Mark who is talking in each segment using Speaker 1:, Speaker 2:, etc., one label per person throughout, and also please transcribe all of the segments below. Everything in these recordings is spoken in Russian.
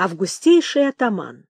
Speaker 1: Августейший атаман.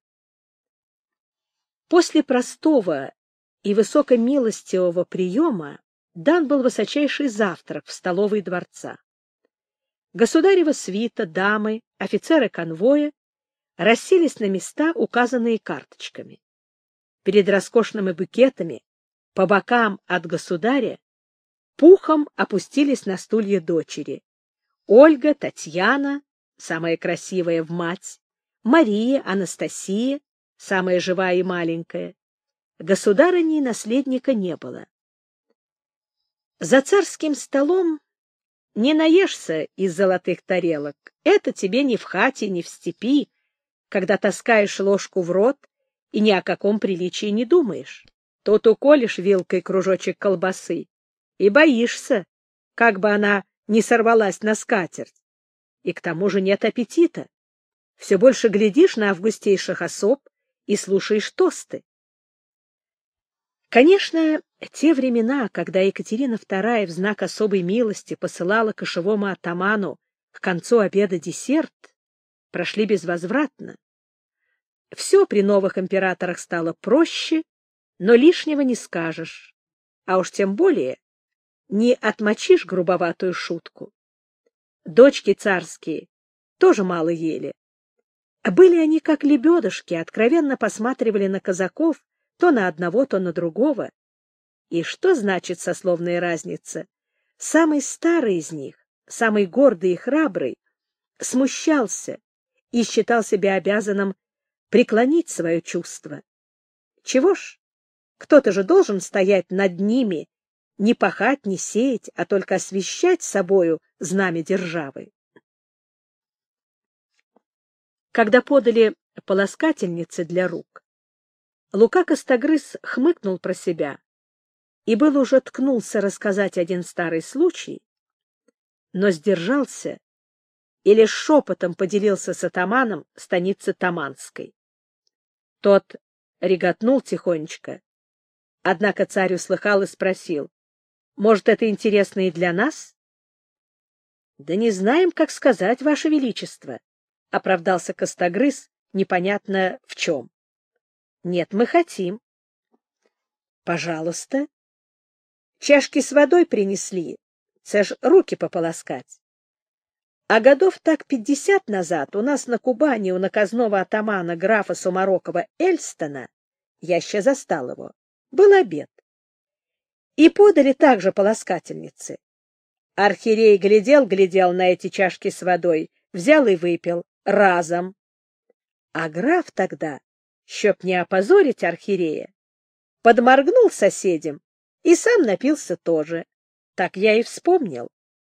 Speaker 1: После простого и высокомилостивого приема дан был высочайший завтрак в столовой дворца. Государева свита, дамы, офицеры конвоя расселись на места, указанные карточками. Перед роскошными букетами по бокам от государя пухом опустились на стулья дочери: Ольга, Татьяна, самая красивая в мать, Мария, Анастасия, самая живая и маленькая. Государыни и наследника не было. За царским столом не наешься из золотых тарелок. Это тебе ни в хате, ни в степи, когда таскаешь ложку в рот и ни о каком приличии не думаешь. Тут уколешь вилкой кружочек колбасы и боишься, как бы она не сорвалась на скатерть. И к тому же нет аппетита. Все больше глядишь на августейших особ и слушаешь тосты. Конечно, те времена, когда Екатерина II в знак особой милости посылала кошевому атаману к концу обеда десерт, прошли безвозвратно. Все при новых императорах стало проще, но лишнего не скажешь, а уж тем более не отмочишь грубоватую шутку. Дочки царские тоже мало ели. Были они как лебедушки, откровенно посматривали на казаков, то на одного, то на другого. И что значит сословная разница? Самый старый из них, самый гордый и храбрый, смущался и считал себя обязанным преклонить свое чувство. Чего ж, кто-то же должен стоять над ними, не пахать, не сеять, а только освещать собою знамя державы. Когда подали полоскательницы для рук, Лука Костогрыз хмыкнул про себя и был уже ткнулся рассказать один старый случай, но сдержался и лишь шепотом поделился с атаманом станицы Таманской. Тот реготнул тихонечко, однако царь услыхал и спросил: «Может, это интересно и для нас?» «Да не знаем, как сказать, Ваше Величество», — оправдался Костогрыз, непонятно в чем. «Нет, мы хотим». «Пожалуйста». «Чашки с водой принесли, це ж руки пополоскать. А годов так 50 назад у нас на Кубани у наказного атамана графа Сумарокова Эльстона, я еще застал его, был обед. И подали также полоскательницы. Архиерей глядел на эти чашки с водой, взял и выпил разом. А граф тогда, чтоб не опозорить архиерея, подморгнул соседям и сам напился тоже. Так я и вспомнил.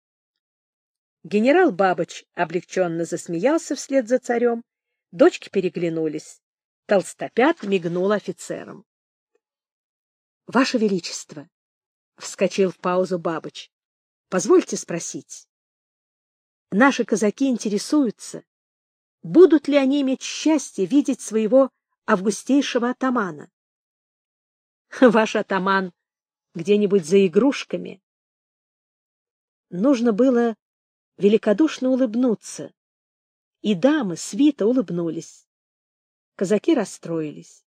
Speaker 1: Генерал Бабыч облегченно засмеялся вслед за царем, дочки переглянулись. Толстопят мигнул офицерам. — Ваше Величество! — вскочил в паузу Бабыч. — Позвольте спросить. Наши казаки интересуются, будут ли они иметь счастье видеть своего августейшего атамана? Ваш атаман где-нибудь за игрушками. Нужно было великодушно улыбнуться, и дамы, свита улыбнулись. Казаки расстроились.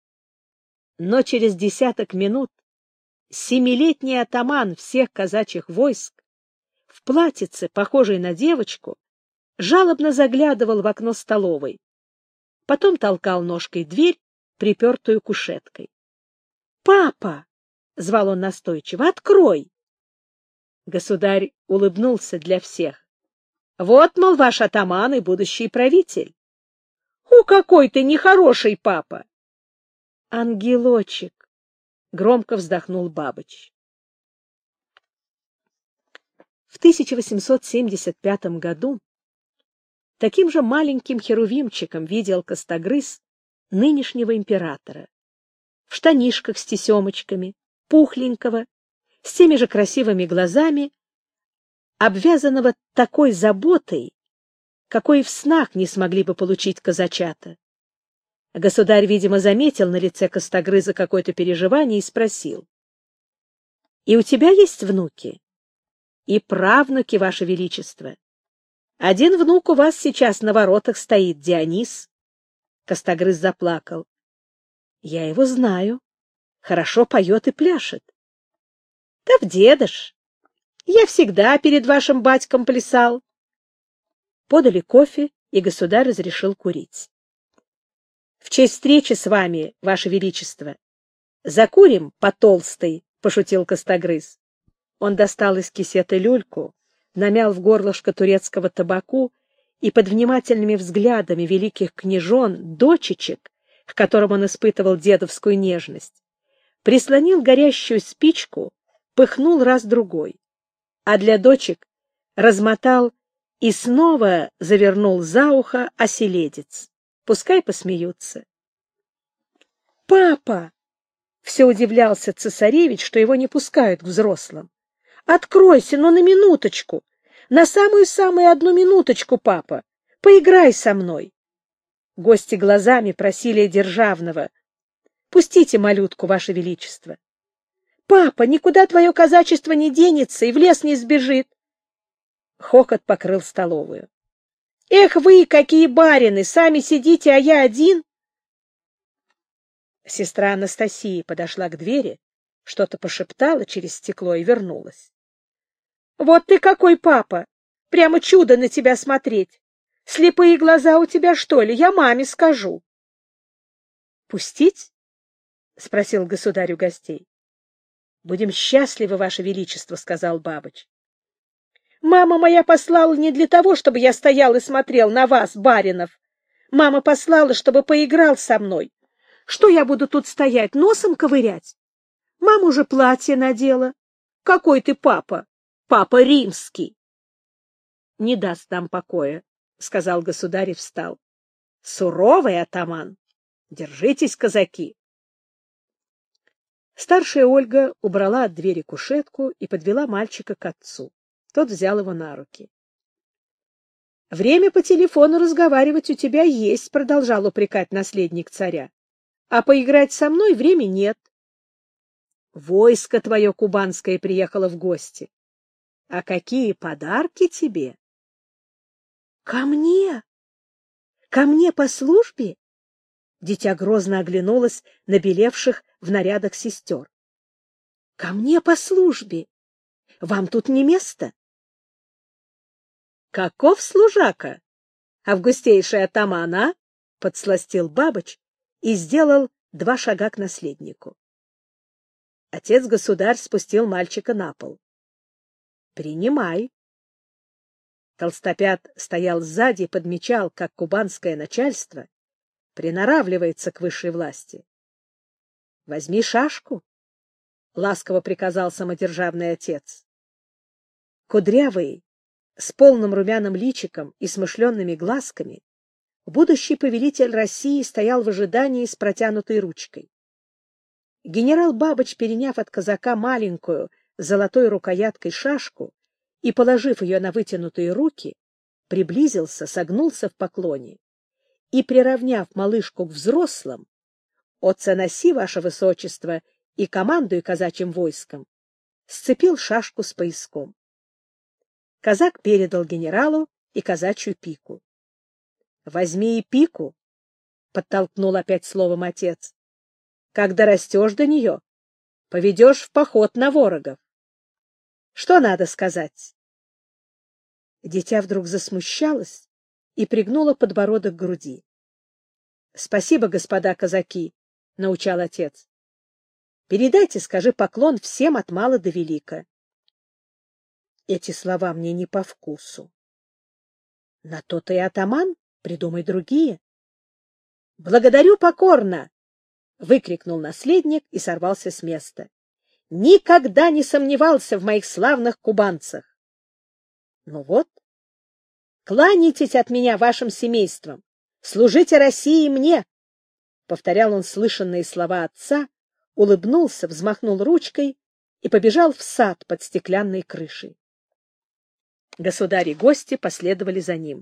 Speaker 1: Но через десяток минут 7-летний атаман всех казачьих войск в платьице, похожей на девочку, жалобно заглядывал в окно столовой. Потом толкал ножкой дверь, припертую кушеткой. «Папа!» — звал он настойчиво. «Открой!» Государь улыбнулся для всех. «Вот, мол, ваш атаман и будущий правитель». «У, какой ты нехороший папа!» «Ангелочек!» — громко вздохнул Бабыч. В 1875 году таким же маленьким херувимчиком видел Костогрыз нынешнего императора. В штанишках с тесемочками, пухленького, с теми же красивыми глазами, обвязанного такой заботой, какой в снах не смогли бы получить казачата. Государь, видимо, заметил на лице Костогрыза какое-то переживание и спросил: — И у тебя есть внуки? — И правнуки, Ваше Величество. Один внук у вас сейчас на воротах стоит, Дионис. Костогрыз заплакал. Я его знаю. Хорошо поет и пляшет. Да в дедыш. Я всегда перед вашим батьком плясал. Подали кофе, и государь разрешил курить. — В честь встречи с вами, ваше величество. — Закурим по толстой, — пошутил Костогрыз. Он достал из кисета люльку, намял в горлышко турецкого табаку и под внимательными взглядами великих княжон, дочечек, к которым он испытывал дедовскую нежность, прислонил горящую спичку, пыхнул раз-другой, а для дочек размотал и снова завернул за ухо оселедец. Пускай посмеются. «Папа!» — все удивлялся цесаревич, что его не пускают к взрослым. «Откройся, но на минуточку! На самую-самую одну минуточку, папа! Поиграй со мной!» Гости глазами просили Державного. «Пустите малютку, ваше величество!» «Папа, никуда твое казачество не денется и в лес не сбежит!» Хохот покрыл столовую. «Эх вы, какие барины! Сами сидите, а я один!» Сестра Анастасия подошла к двери, что-то пошептала через стекло и вернулась. «Вот ты какой, папа! Прямо чудо на тебя смотреть! Слепые глаза у тебя, что ли? Я маме скажу!» «Пустить?» — спросил государь у гостей. «Будем счастливы, ваше величество», — сказал Бабыч. «Мама моя послала не для того, чтобы я стоял и смотрел на вас, баринов. Мама послала, чтобы поиграл со мной. Что я буду тут стоять, носом ковырять? Мама уже платье надела. Какой ты папа? Папа римский!» «Не даст нам покоя», — сказал государь и встал. «Суровый атаман! Держитесь, казаки!» Старшая Ольга убрала от двери кушетку и подвела мальчика к отцу. Тот взял его на руки. — Время по телефону разговаривать у тебя есть, — продолжал упрекать наследник царя. — А поиграть со мной времени нет. Войско твое кубанское приехало в гости. А какие подарки тебе? — Ко мне? Ко мне по службе? Дитя грозно оглянулось на белевших в нарядах сестер. — Ко мне по службе? Вам тут не место? — Каков служака? Августейший атаман, а? — подсластил Бабыч и сделал 2 шага к наследнику. Отец-государь спустил мальчика на пол. — Принимай. Толстопят стоял сзади и подмечал, как кубанское начальство приноравливается к высшей власти. — Возьми шашку, — ласково приказал самодержавный отец. Кудрявый, с полным румяным личиком и смышленными глазками, будущий повелитель России стоял в ожидании с протянутой ручкой. Генерал Бабыч, переняв от казака маленькую золотой рукояткой шашку и положив ее на вытянутые руки, приблизился, согнулся в поклоне и, приравняв малышку к взрослым, «Отце носи, ваше высочество, и командуй казачьим войском», сцепил шашку с пояском. Казак передал генералу и казачью пику. — Возьми и пику, — подтолкнул опять словом отец. — Когда растешь до нее, поведешь в поход на ворогов. Что надо сказать? Дитя вдруг засмущалось и пригнуло подбородок к груди. — Спасибо, господа казаки, — научал отец. — Передайте, скажи поклон всем от мала до велика. Эти слова мне не по вкусу. На то ты и атаман, придумай другие. — Благодарю покорно! — выкрикнул наследник и сорвался с места. — Никогда не сомневался в моих славных кубанцах. — Ну вот, кланяйтесь от меня вашим семействам, служите России и мне! — повторял он слышанные слова отца, улыбнулся, взмахнул ручкой и побежал в сад под стеклянной крышей. Государь и гости последовали за ним.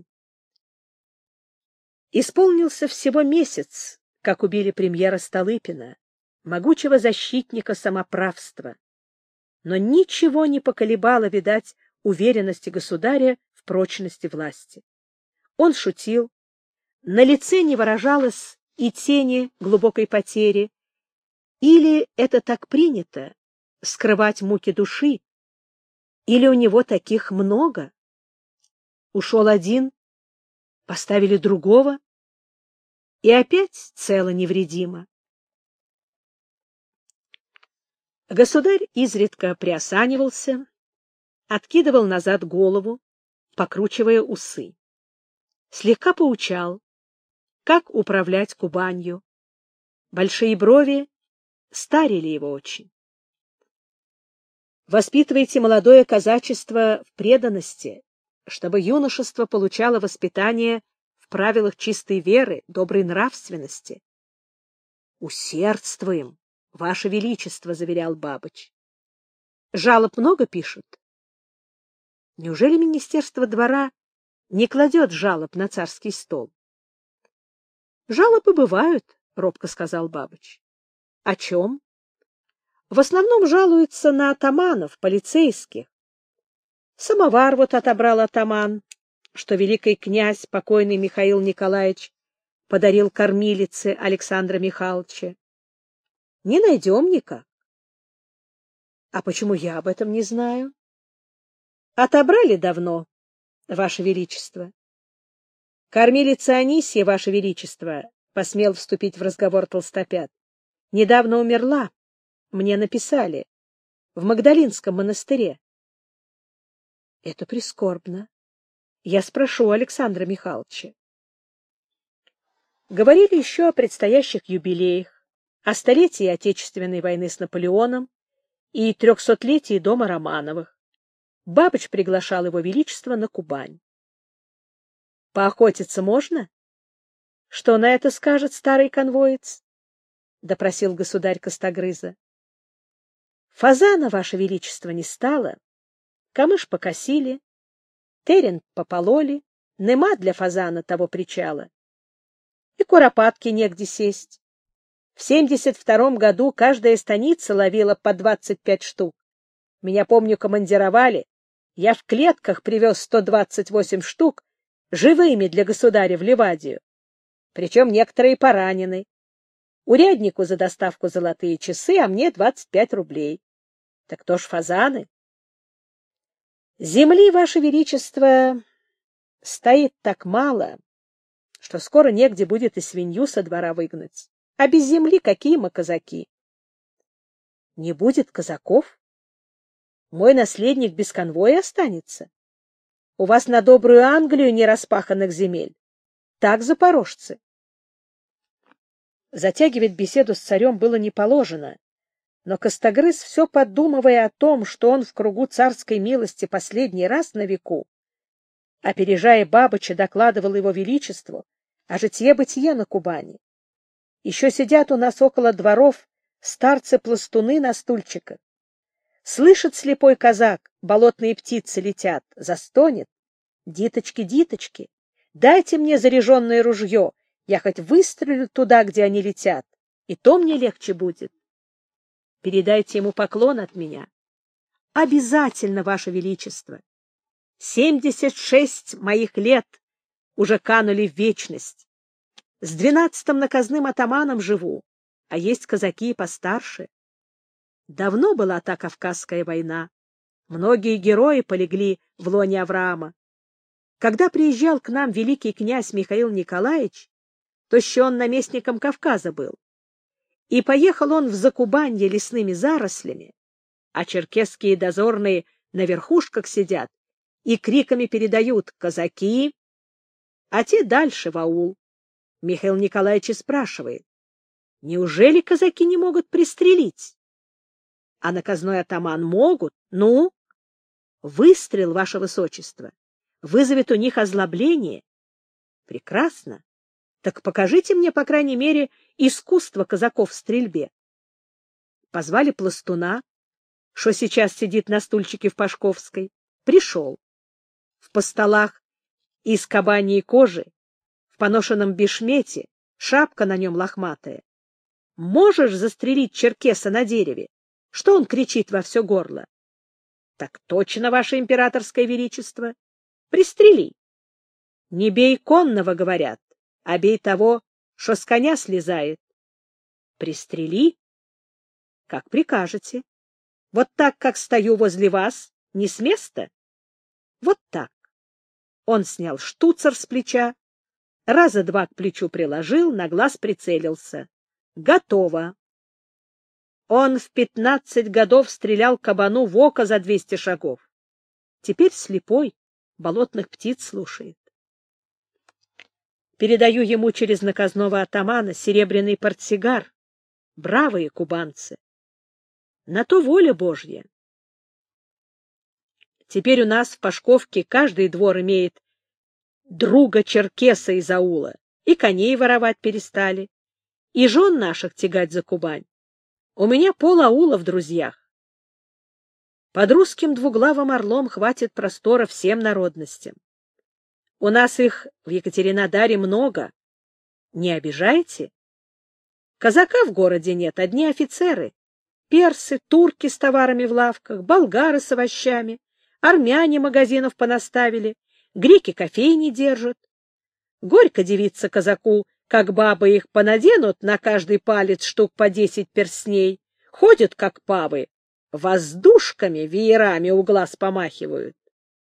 Speaker 1: Исполнился всего месяц, как убили премьера Столыпина, могучего защитника самоправства. Но ничего не поколебало, видать, уверенности государя прочность и власти. Он шутил, на лице не выражалось и тени глубокой потери, или это так принято — скрывать муки души, или у него таких много. Ушел один, поставили другого, и опять цело невредимо. Государь изредка приосанивался, откидывал назад голову, покручивая усы. Слегка поучал, как управлять Кубанью. Большие брови старили его очень. Воспитывайте молодое казачество в преданности, чтобы юношество получало воспитание в правилах чистой веры, доброй нравственности. Усердствуем, Ваше Величество, — заверял Бабыч. Жалоб много пишут? Неужели Министерство двора не кладет жалоб на царский стол? Жалобы бывают, — робко сказал Бабыч. О чем? В основном жалуются на атаманов, полицейских. Самовар вот отобрал атаман, что великий князь, покойный Михаил Николаевич, подарил кормилице Александра Михайловича. Не найдем никак. А почему я об этом не знаю? Отобрали давно, Ваше Величество. Кормилица Анисья, Ваше Величество, — посмел вступить в разговор Толстопят, — недавно умерла. Мне написали. В Магдалинском монастыре. Это прискорбно. Я спрошу Александра Михайловича. Говорили еще о предстоящих юбилеях, о столетии Отечественной войны с Наполеоном и 300-летии дома Романовых. Бабыч приглашал его величество на Кубань. Поохотиться можно? Что на это скажет старый конвоец? — допросил государь Костогрыза. Фазана, Ваше Величество, не стало. Камыш покосили, терен попололи, нема для фазана того причала. И куропатки негде сесть. В 72-м году каждая станица ловила по 25 штук. Меня, помню, командировали. Я в клетках привез 128 штук живыми для государя в Ливадию. Причем некоторые поранены. Уряднику за доставку золотые часы, а мне 25 рублей. Так то ж фазаны. Земли, Ваше Величество, стоит так мало, что скоро негде будет и свинью со двора выгнать. А без земли какие мы казаки? Не будет казаков? Мой наследник без конвоя останется? У вас на добрую Англию не распаханных земель. Так, запорожцы. Затягивать беседу с царем было не положено, но Костогрыз, все подумывая о том, что он в кругу царской милости последний раз на веку, опережая Бабыча, докладывал его величеству о житье-бытие на Кубани. Еще сидят у нас около дворов старцы-пластуны на стульчиках. Слышит слепой казак, болотные птицы летят, застонет. Диточки, диточки, дайте мне заряженное ружье, я хоть выстрелю туда, где они летят, и то мне легче будет. Передайте ему поклон от меня. Обязательно, Ваше Величество. 76 моих лет уже канули в вечность. С 12-м наказным атаманом живу, а есть казаки и постарше. Давно была та Кавказская война. Многие герои полегли в лоне Авраама. Когда приезжал к нам великий князь Михаил Николаевич, то еще он наместником Кавказа был. И поехал он в Закубанье лесными зарослями, а черкесские дозорные на верхушках сидят и криками передают «казаки», а те дальше в аул. Михаил Николаевич спрашивает: неужели казаки не могут пристрелить? А наказной атаман: могут. Ну? Выстрел, Ваше Высочество, вызовет у них озлобление. Прекрасно. Так покажите мне, по крайней мере, искусство казаков в стрельбе. Позвали пластуна, что сейчас сидит на стульчике в Пашковской. Пришел. В постолах из кабаньей кожи, в поношенном бешмете, шапка на нем лохматая. Можешь застрелить черкеса на дереве? Что он кричит во все горло? Так точно, Ваше Императорское Величество. Пристрели. Не бей конного, говорят, а бей того, что с коня слезает. Пристрели, как прикажете. Вот так, как стою возле вас, не с места? Вот так. Он снял штуцер с плеча, раза два к плечу приложил, на глаз прицелился. Готово. Он в 15 годов стрелял кабану в око за 200 шагов. Теперь слепой, болотных птиц слушает. Передаю ему через наказного атамана серебряный портсигар. Бравые кубанцы. На то воля Божья. Теперь у нас в Пашковке каждый двор имеет друга черкеса из аула, и коней воровать перестали, и жен наших тягать за Кубань. У меня пол-аула в друзьях. Под русским двуглавым орлом хватит простора всем народностям. У нас их в Екатеринодаре много. Не обижаете? Казака в городе нет, одни офицеры. Персы, турки с товарами в лавках, болгары с овощами, армяне магазинов понаставили, греки кофейни держат. Горько дивиться казаку, как бабы их понаденут на каждый палец штук по 10 перстней, ходят, как павы, воздушками, веерами у глаз помахивают.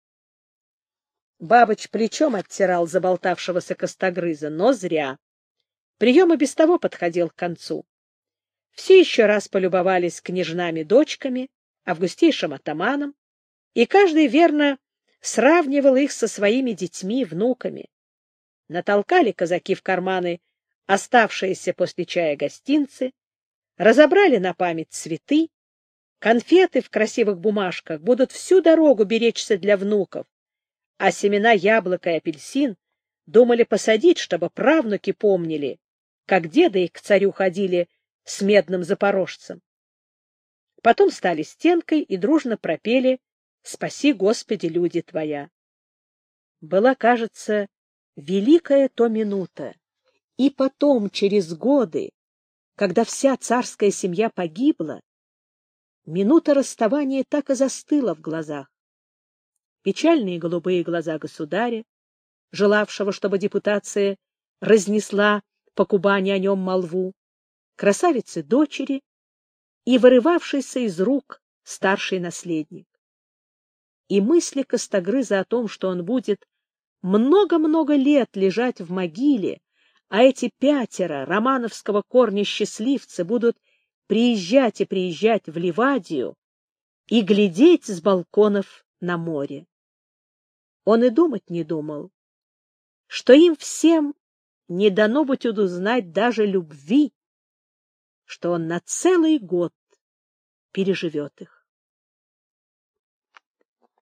Speaker 1: Бабыч плечом оттирал заболтавшегося костогрыза, но зря. Прием и без того подходил к концу. Все еще раз полюбовались княжнами-дочками, августейшим атаманом, и каждый верно сравнивал их со своими детьми, внуками. Натолкали казаки в карманы оставшиеся после чая гостинцы, разобрали на память цветы, конфеты в красивых бумажках будут всю дорогу беречься для внуков, а семена яблока и апельсин думали посадить, чтобы правнуки помнили, как деды их к царю ходили с медным запорожцем. Потом стали стенкой и дружно пропели «Спаси, Господи, люди Твоя». Была, кажется, великая то минута, и потом, через годы, когда вся царская семья погибла, минута расставания так и застыла в глазах. Печальные голубые глаза государя, желавшего, чтобы депутация разнесла по Кубани о нем молву, красавицы дочери и вырывавшийся из рук старший наследник. И мысли Костогрыза о том, что он будет много-много лет лежать в могиле, а эти 5 романовского корня счастливцы будут приезжать и приезжать в Ливадию и глядеть с балконов на море. Он и думать не думал, что им всем не дано будет узнать даже любви, что он на целый год переживет их.